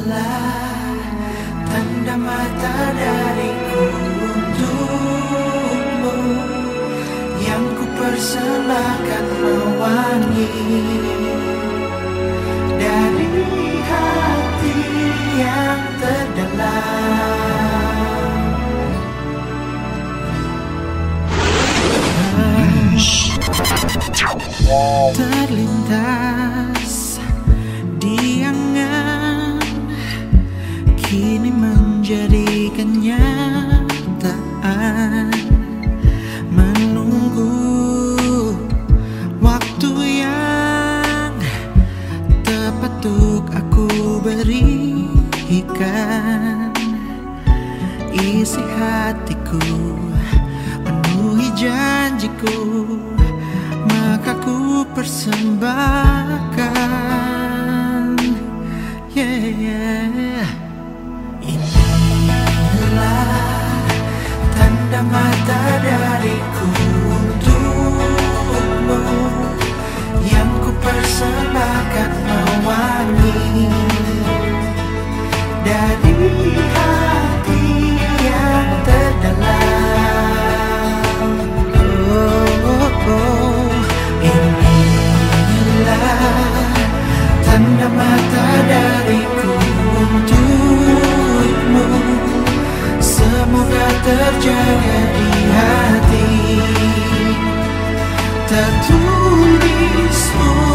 Inilah tanda mata dariku untukmu, yang ku persembahkan mewangi dari hati yang terdalam. Terlintas di angan, kini menjadi kenyataan. Menunggu waktu yang tepat untuk aku berikan isi hatiku, penuhi janjiku, maka ku persembahkan. Inilah tanda mata dariku untukmu, yang ku persembahkan mewangi dari hati yang terdalam. Inilah tanda mata dariku untukmu, semoga terjaga di hati, tertulis